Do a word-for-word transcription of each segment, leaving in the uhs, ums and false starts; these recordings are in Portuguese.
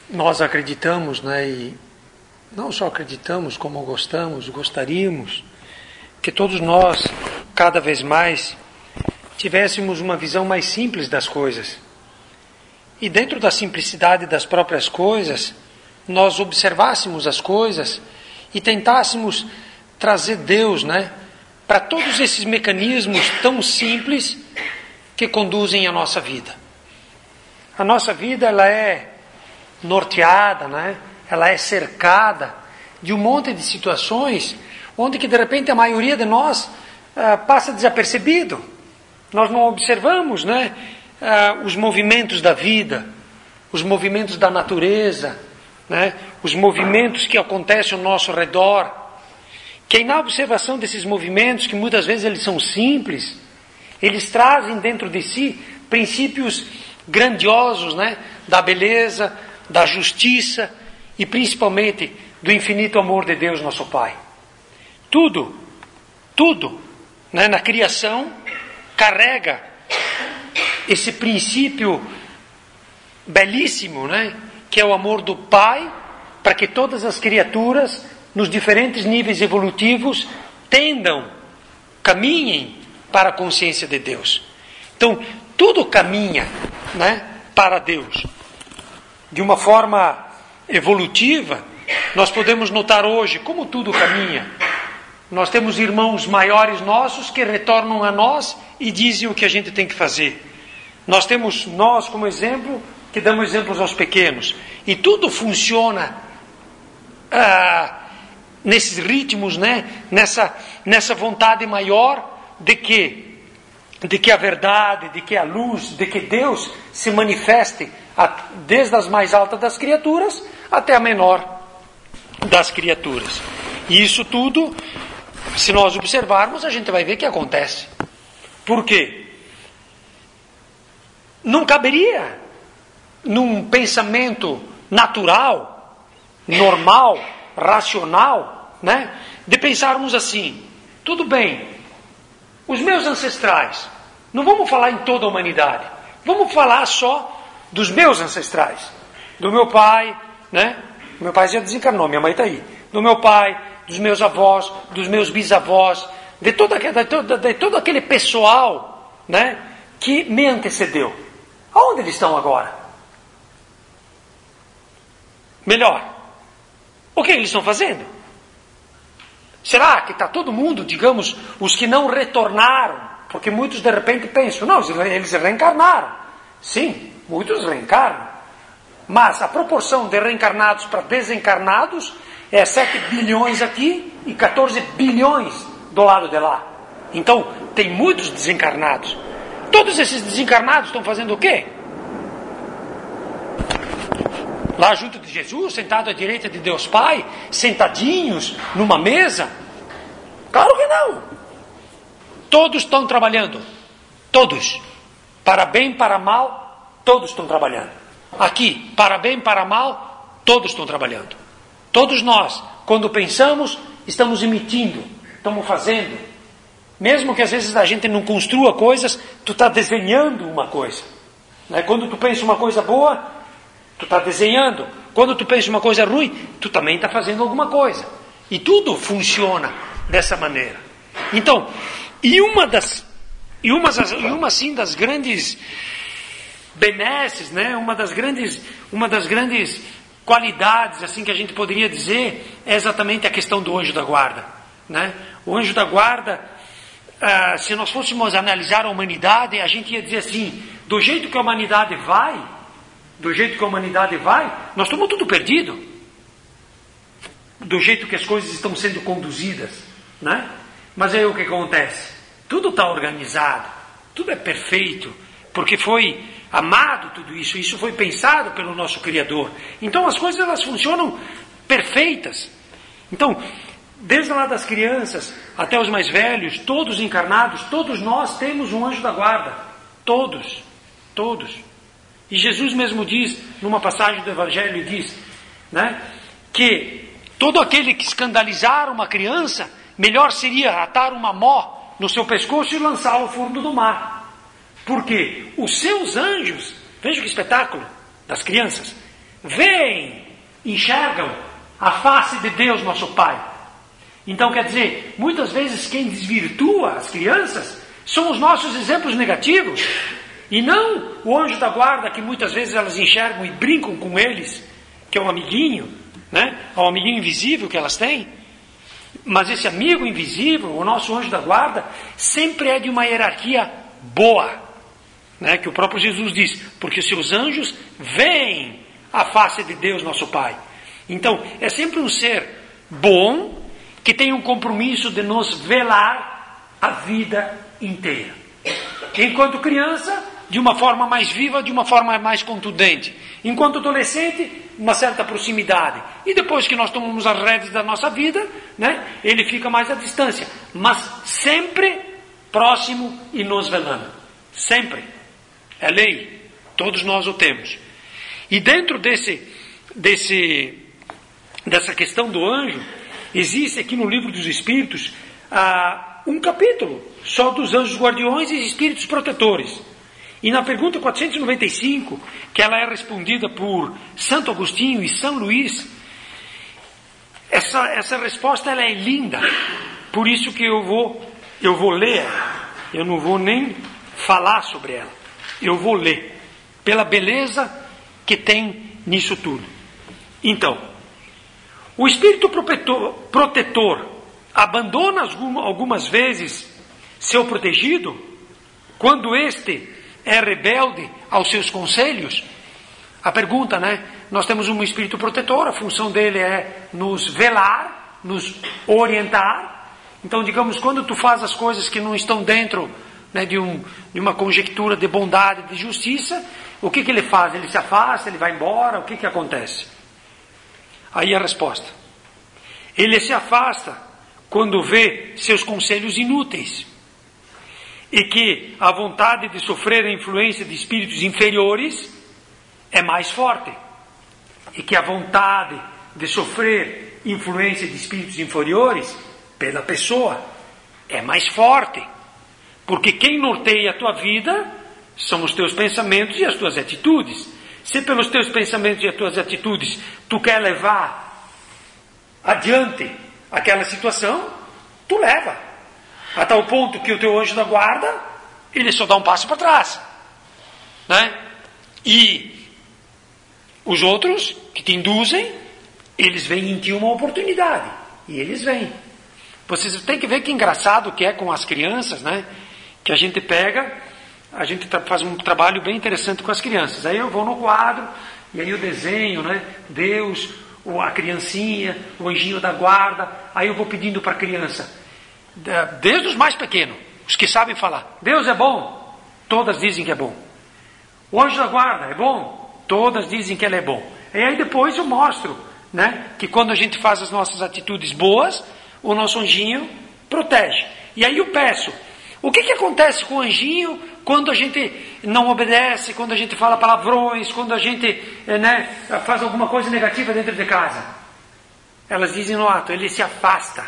nós acreditamos, né, e não só acreditamos, como gostamos, gostaríamos, que todos nós, cada vez mais, tivéssemos uma visão mais simples das coisas. E dentro da simplicidade das próprias coisas, nós observássemos as coisas e tentássemos trazer Deus, né, para todos esses mecanismos tão simples que conduzem a nossa vida. A nossa vida, ela é norteada, né? Ela é cercada de um monte de situações onde que de repente a maioria de nós ah, passa desapercebido. Nós não observamos, né, ah, os movimentos da vida, os movimentos da natureza, né, os movimentos que acontecem ao nosso redor. Que na observação desses movimentos, que muitas vezes eles são simples, eles trazem dentro de si princípios grandiosos, né, da beleza, da justiça e principalmente do infinito amor de Deus, nosso Pai. Tudo, tudo, né, na criação carrega esse princípio belíssimo, né, que é o amor do Pai, para que todas as criaturas, nos diferentes níveis evolutivos, tendam, caminhem para a consciência de Deus. Então, tudo caminha, né, para Deus. De uma forma evolutiva, nós podemos notar hoje como tudo caminha. Nós temos irmãos maiores nossos que retornam a nós e dizem o que a gente tem que fazer. Nós temos nós como exemplo, que damos exemplos aos pequenos. E tudo funciona ah, nesses ritmos, né? nessa, nessa vontade maior de que de que a verdade, de que a luz, de que Deus se manifeste a, desde as mais altas das criaturas até a menor das criaturas. E isso tudo, se nós observarmos, a gente vai ver que acontece. Por quê? Não caberia num pensamento natural, normal, racional, né, de pensarmos assim: tudo bem, os meus ancestrais, não vamos falar em toda a humanidade, vamos falar só dos meus ancestrais, do meu pai, né? Meu pai já desencarnou, minha mãe está aí. Do meu pai, dos meus avós, dos meus bisavós, de todo aquele, de todo, de todo aquele pessoal, né, que me antecedeu. Aonde eles estão agora? Melhor, o que eles estão fazendo? Será que está todo mundo, digamos, os que não retornaram? Porque muitos de repente pensam, não, eles reencarnaram. Sim, muitos reencarnam. Mas a proporção de reencarnados para desencarnados é sete bilhões aqui e quatorze bilhões do lado de lá. Então, tem muitos desencarnados. Todos esses desencarnados estão fazendo o quê? Lá junto de Jesus, sentado à direita de Deus Pai, sentadinhos numa mesa? Claro que não. Todos estão trabalhando. Todos. Para bem, para mal, todos estão trabalhando. Aqui, para bem, para mal, todos estão trabalhando. Todos nós, quando pensamos, estamos emitindo, estamos fazendo. Mesmo que às vezes a gente não construa coisas, tu está desenhando uma coisa. Né? Quando tu pensa uma coisa boa, tu está desenhando. Quando tu pensa uma coisa ruim, tu também está fazendo alguma coisa. E tudo funciona dessa maneira. Então, e uma das, e uma, e uma assim das grandes benesses, né? Uma das grandes, uma das grandes qualidades, assim que a gente poderia dizer, é exatamente a questão do anjo da guarda, né? O anjo da guarda, ah, se nós fôssemos analisar a humanidade, a gente ia dizer assim: do jeito que a humanidade vai, do jeito que a humanidade vai, nós estamos tudo perdido. Do jeito que as coisas estão sendo conduzidas, né? Mas aí o que acontece? Tudo está organizado, tudo é perfeito, porque foi amado tudo isso, isso foi pensado pelo nosso Criador. Então as coisas elas funcionam perfeitas. Então, desde lá das crianças até os mais velhos, todos encarnados, todos nós temos um anjo da guarda. Todos, todos. E Jesus mesmo diz, numa passagem do Evangelho, diz, né, que todo aquele que escandalizar uma criança, melhor seria atar uma mó no seu pescoço e lançá-lo ao fundo do mar. Porque os seus anjos, veja que espetáculo das crianças, veem, enxergam a face de Deus, nosso Pai. Então, quer dizer, muitas vezes quem desvirtua as crianças são os nossos exemplos negativos, e não o anjo da guarda, que muitas vezes elas enxergam e brincam com eles, que é um amiguinho, né? É um amiguinho invisível que elas têm. Mas esse amigo invisível, o nosso anjo da guarda, sempre é de uma hierarquia boa, né? Que o próprio Jesus diz, porque seus anjos veem a face de Deus, nosso Pai. Então, é sempre um ser bom, que tem um compromisso de nos velar a vida inteira. Enquanto criança, de uma forma mais viva, de uma forma mais contundente. Enquanto adolescente, uma certa proximidade. E depois que nós tomamos as rédeas da nossa vida, né, ele fica mais à distância. Mas sempre próximo e nos velando. Sempre. É lei. Todos nós o temos. E dentro desse, desse, dessa questão do anjo, existe aqui no Livro dos Espíritos ah, um capítulo só dos anjos guardiões e espíritos protetores. E na pergunta quatrocentos e noventa e cinco, que ela é respondida por Santo Agostinho e São Luís, essa, essa resposta ela é linda. Por isso que eu vou, eu vou ler ela. Eu não vou nem falar sobre ela. Eu vou ler. Pela beleza que tem nisso tudo. Então, o espírito protetor, protetor abandona algumas vezes seu protegido quando este é rebelde aos seus conselhos? A pergunta, né? Nós temos um espírito protetor, a função dele é nos velar, nos orientar. Então, digamos, quando tu faz as coisas que não estão dentro, né, de, um, de uma conjectura de bondade, de justiça, o que, que ele faz? Ele se afasta, ele vai embora, o que, que acontece? Aí a resposta. Ele se afasta quando vê seus conselhos inúteis. E que a vontade de sofrer a influência de espíritos inferiores é mais forte. E que a vontade de sofrer influência de espíritos inferiores pela pessoa é mais forte. Porque quem norteia a tua vida são os teus pensamentos e as tuas atitudes. Se pelos teus pensamentos e as tuas atitudes tu quer levar adiante aquela situação, tu leva. A tal ponto que o teu anjo da guarda, ele só dá um passo para trás. Né? E os outros que te induzem, eles veem em ti uma oportunidade. E eles vêm. Vocês têm que ver que engraçado que é com as crianças, né? Que a gente pega, a gente faz um trabalho bem interessante com as crianças. Aí eu vou no quadro, e aí eu desenho, né? Deus, a criancinha, o anjinho da guarda. Aí eu vou pedindo para a criança, desde os mais pequenos, os que sabem falar, Deus é bom, todas dizem que é bom. O anjo da guarda é bom, todas dizem que ele é bom. E aí depois eu mostro, né, que quando a gente faz as nossas atitudes boas, o nosso anjinho protege. E aí eu peço, o que, que acontece com o anjinho quando a gente não obedece, quando a gente fala palavrões, quando a gente, né, faz alguma coisa negativa dentro de casa? Elas dizem no ato, ele se afasta.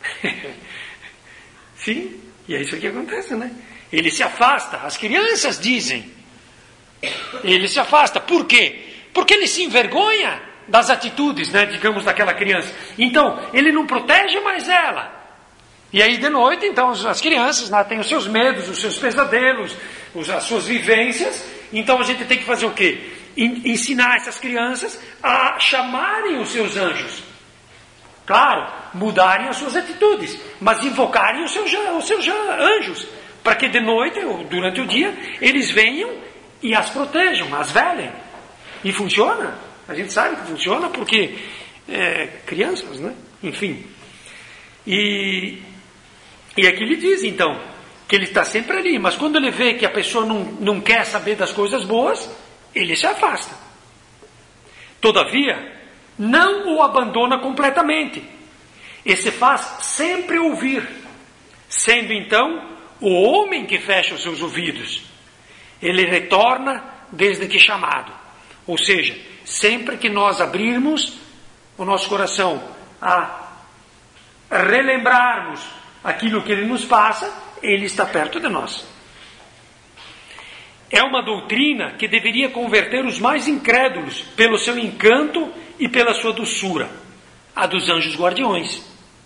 Sim, e é isso que acontece, né? Ele se afasta, as crianças dizem. Ele se afasta, por quê? Porque ele se envergonha das atitudes, né, digamos, daquela criança. Então, ele não protege mais ela. E aí de noite, então, as crianças, né, têm os seus medos, os seus pesadelos, as suas vivências. Então a gente tem que fazer o quê? Ensinar essas crianças a chamarem os seus anjos. Claro, mudarem as suas atitudes, mas invocarem os seus, os seus anjos, para que de noite ou durante o dia eles venham e as protejam, as velem. E funciona, a gente sabe que funciona porque é, crianças, né? Enfim. E, e aqui ele diz então que ele está sempre ali, mas quando ele vê que a pessoa não, não quer saber das coisas boas, ele se afasta. Todavia, não o abandona completamente, e se faz sempre ouvir, sendo então o homem que fecha os seus ouvidos. Ele retorna desde que chamado, ou seja, sempre que nós abrirmos o nosso coração a relembrarmos aquilo que ele nos passa, ele está perto de nós. é uma doutrina que deveria converter os mais incrédulos pelo seu encanto e pela sua doçura, a dos anjos guardiões.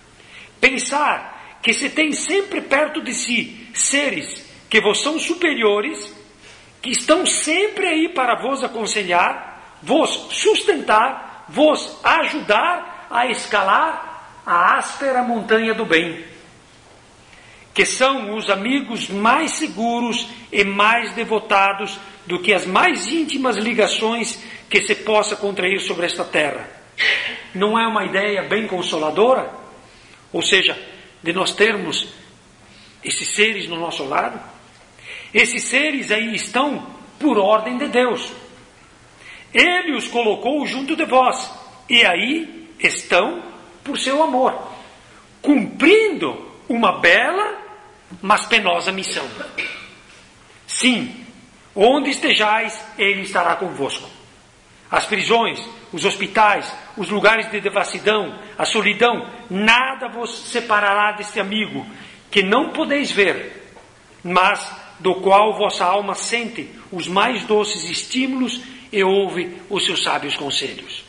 Pensar que se tem sempre perto de si seres que vos são superiores, que estão sempre aí para vos aconselhar, vos sustentar, vos ajudar a escalar a áspera montanha do bem, que são os amigos mais seguros e mais devotados do que as mais íntimas ligações que se possa contrair sobre esta terra. Não é uma ideia bem consoladora? Ou seja, de nós termos esses seres no nosso lado? Esses seres aí estão por ordem de Deus. Ele os colocou junto de vós, e aí estão por seu amor, cumprindo uma bela, mas penosa missão. Sim, onde estejais, Ele estará convosco. As prisões, os hospitais, os lugares de devassidão, a solidão, nada vos separará deste amigo, que não podeis ver, mas do qual vossa alma sente os mais doces estímulos e ouve os seus sábios conselhos.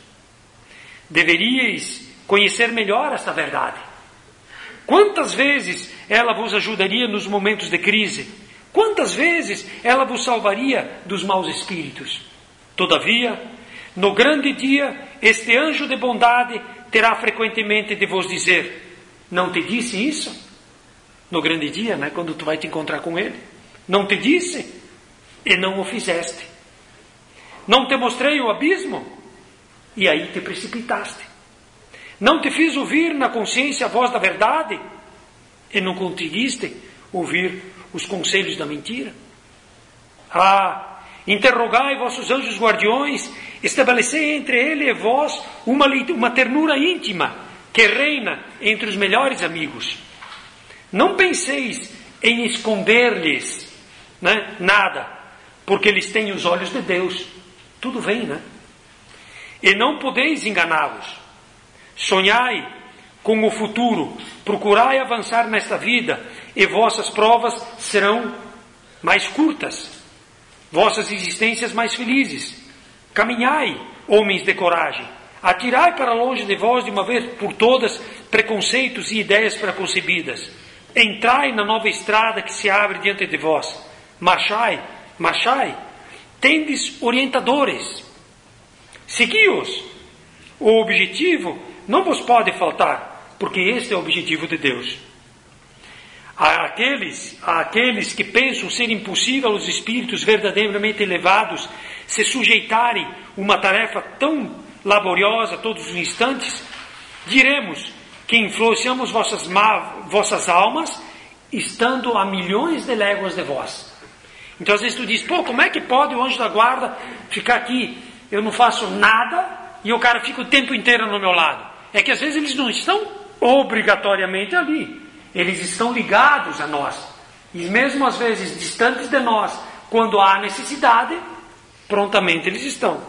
Deveríeis conhecer melhor esta verdade. Quantas vezes ela vos ajudaria nos momentos de crise? Quantas vezes ela vos salvaria dos maus espíritos? Todavia, no grande dia, este anjo de bondade terá frequentemente de vos dizer: não te disse isso? No grande dia, né, quando tu vai te encontrar com ele. Não te disse? E não o fizeste. Não te mostrei o abismo? E aí te precipitaste. Não te fiz ouvir na consciência a voz da verdade? E não conseguiste ouvir os conselhos da mentira? Ah, interrogai vossos anjos guardiões, estabelecei entre ele e vós uma, uma ternura íntima que reina entre os melhores amigos. Não penseis em esconder-lhes, né, nada, porque eles têm os olhos de Deus. Tudo vem, né? E não podeis enganá-los. Sonhai com o futuro, procurai avançar nesta vida, e vossas provas serão mais curtas, vossas existências mais felizes. Caminhai, homens de coragem, atirai para longe de vós de uma vez por todas preconceitos e ideias preconcebidas. Entrai na nova estrada que se abre diante de vós. Marchai, marchai, tendes orientadores. Segui-os. O objetivo não vos pode faltar, porque este é o objetivo de Deus. Aqueles, aqueles que pensam ser impossível aos espíritos verdadeiramente elevados se sujeitarem uma tarefa tão laboriosa todos os instantes, diremos que influenciamos vossas, vossas almas estando a milhões de léguas de vós. Então às vezes tu diz: pô, como é que pode o anjo da guarda ficar aqui, eu não faço nada e o cara fica o tempo inteiro no meu lado? É que às vezes eles não estão obrigatoriamente ali, eles estão ligados a nós, e mesmo às vezes distantes de nós, quando há necessidade, prontamente eles estão.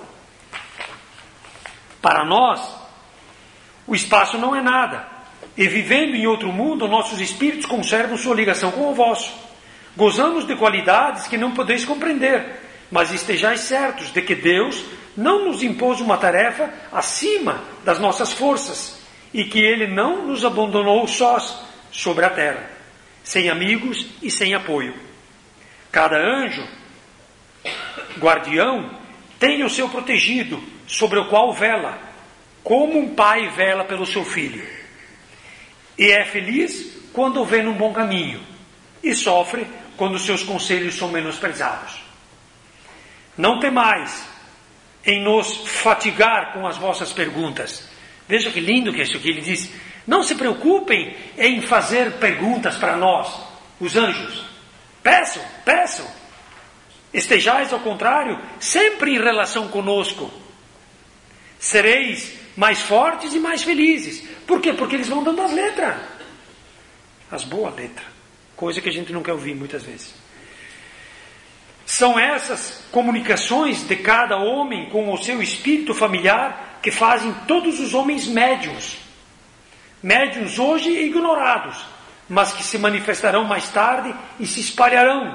Para nós, o espaço não é nada, e vivendo em outro mundo, nossos espíritos conservam sua ligação com o vosso. Gozamos de qualidades que não podeis compreender, mas estejais certos de que Deus não nos impôs uma tarefa acima das nossas forças, e que Ele não nos abandonou sós sobre a terra, sem amigos e sem apoio. Cada anjo guardião tem o seu protegido, sobre o qual vela, como um pai vela pelo seu filho. E é feliz quando o vê num bom caminho, e sofre quando seus conselhos são menosprezados. Não temais em nos fatigar com as vossas perguntas. Veja que lindo que é isso aqui. Ele diz: não se preocupem em fazer perguntas para nós, os anjos. Peçam, peçam. Estejais, ao contrário, sempre em relação conosco. Sereis mais fortes e mais felizes. Por quê? Porque eles vão dando as letras. As boas letras. Coisa que a gente não quer ouvir muitas vezes. São essas comunicações de cada homem com o seu espírito familiar que fazem todos os homens médiuns. Médiuns hoje ignorados, mas que se manifestarão mais tarde e se espalharão,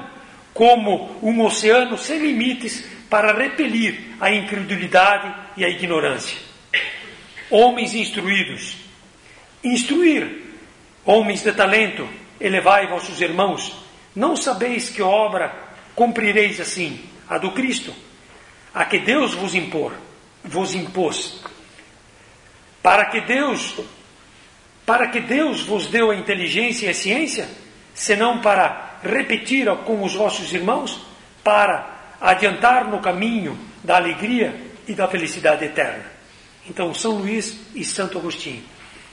como um oceano sem limites para repelir a incredulidade e a ignorância. Homens instruídos, instruir, homens de talento, elevai vossos irmãos, não sabeis que obra cumprireis assim, a do Cristo, a que Deus vos impor, vos impôs, para que Deus, para que Deus vos deu a inteligência e a ciência, senão para repetir com os vossos irmãos, para adiantar no caminho da alegria e da felicidade eterna. Então, São Luís e Santo Agostinho.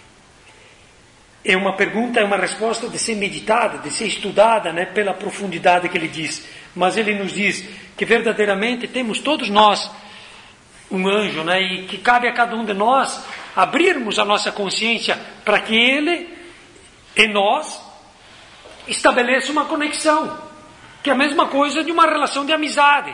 É uma pergunta, é uma resposta de ser meditada, de ser estudada, né, pela profundidade que ele diz. Mas ele nos diz que verdadeiramente temos todos nós um anjo, né, e que cabe a cada um de nós abrirmos a nossa consciência para que ele, em nós, estabeleça uma conexão, que é a mesma coisa de uma relação de amizade.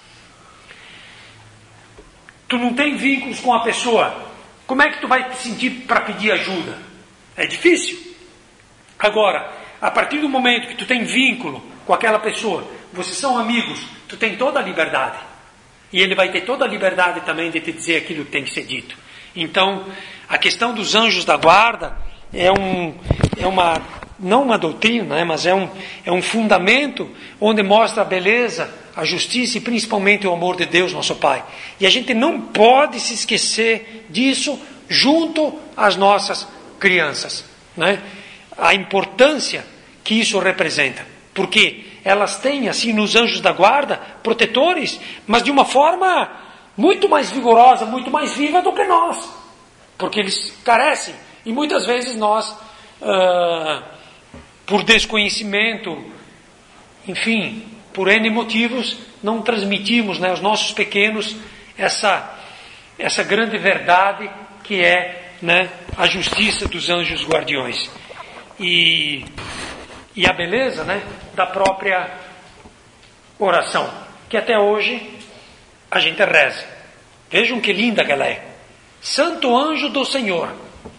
Tu não tem vínculos com a pessoa, como é que tu vai te sentir para pedir ajuda? É difícil. Agora, a partir do momento que tu tem vínculo com aquela pessoa, vocês são amigos, tu tem toda a liberdade. E ele vai ter toda a liberdade também de te dizer aquilo que tem que ser dito. Então, a questão dos anjos da guarda é, um, é uma, não uma doutrina, né, mas é um, é um fundamento onde mostra a beleza, a justiça e principalmente o amor de Deus, nosso Pai. E a gente não pode se esquecer disso junto às nossas crianças, né? A importância que isso representa, porque elas têm assim nos anjos da guarda protetores, mas de uma forma muito mais vigorosa, muito mais viva do que nós, porque eles carecem, e muitas vezes nós, uh, por desconhecimento, enfim, por N motivos, não transmitimos, né, aos nossos pequenos essa, essa grande verdade que é, né, a justiça dos anjos guardiões e, e a beleza, né, da própria oração, que até hoje a gente reza. Vejam que linda que ela é. Santo anjo do Senhor,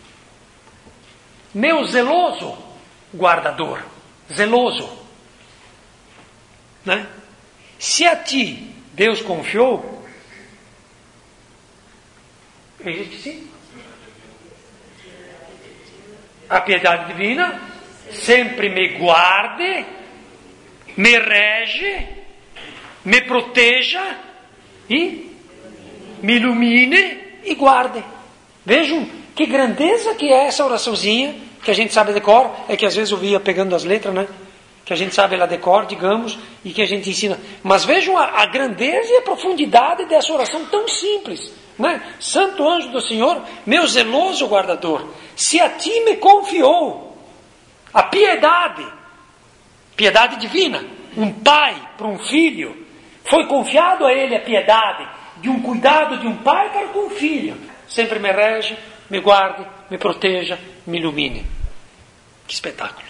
meu zeloso guardador, zeloso, né? Se a ti Deus confiou, sim, a piedade divina sempre me guarde, me rege, me proteja e me ilumine e guarde. Vejam que grandeza que é essa oraçãozinha, que a gente sabe de cor, é que às vezes eu via pegando as letras, né? Que a gente sabe ela de cor, digamos, e que a gente ensina. Mas vejam a, a grandeza e a profundidade dessa oração tão simples, né? Santo anjo do Senhor, meu zeloso guardador, se a ti me confiou a piedade, piedade divina, um pai para um filho, foi confiado a ele a piedade de um cuidado de um pai para com um filho, sempre me rege, me guarde, me proteja, me ilumine. Que espetáculo!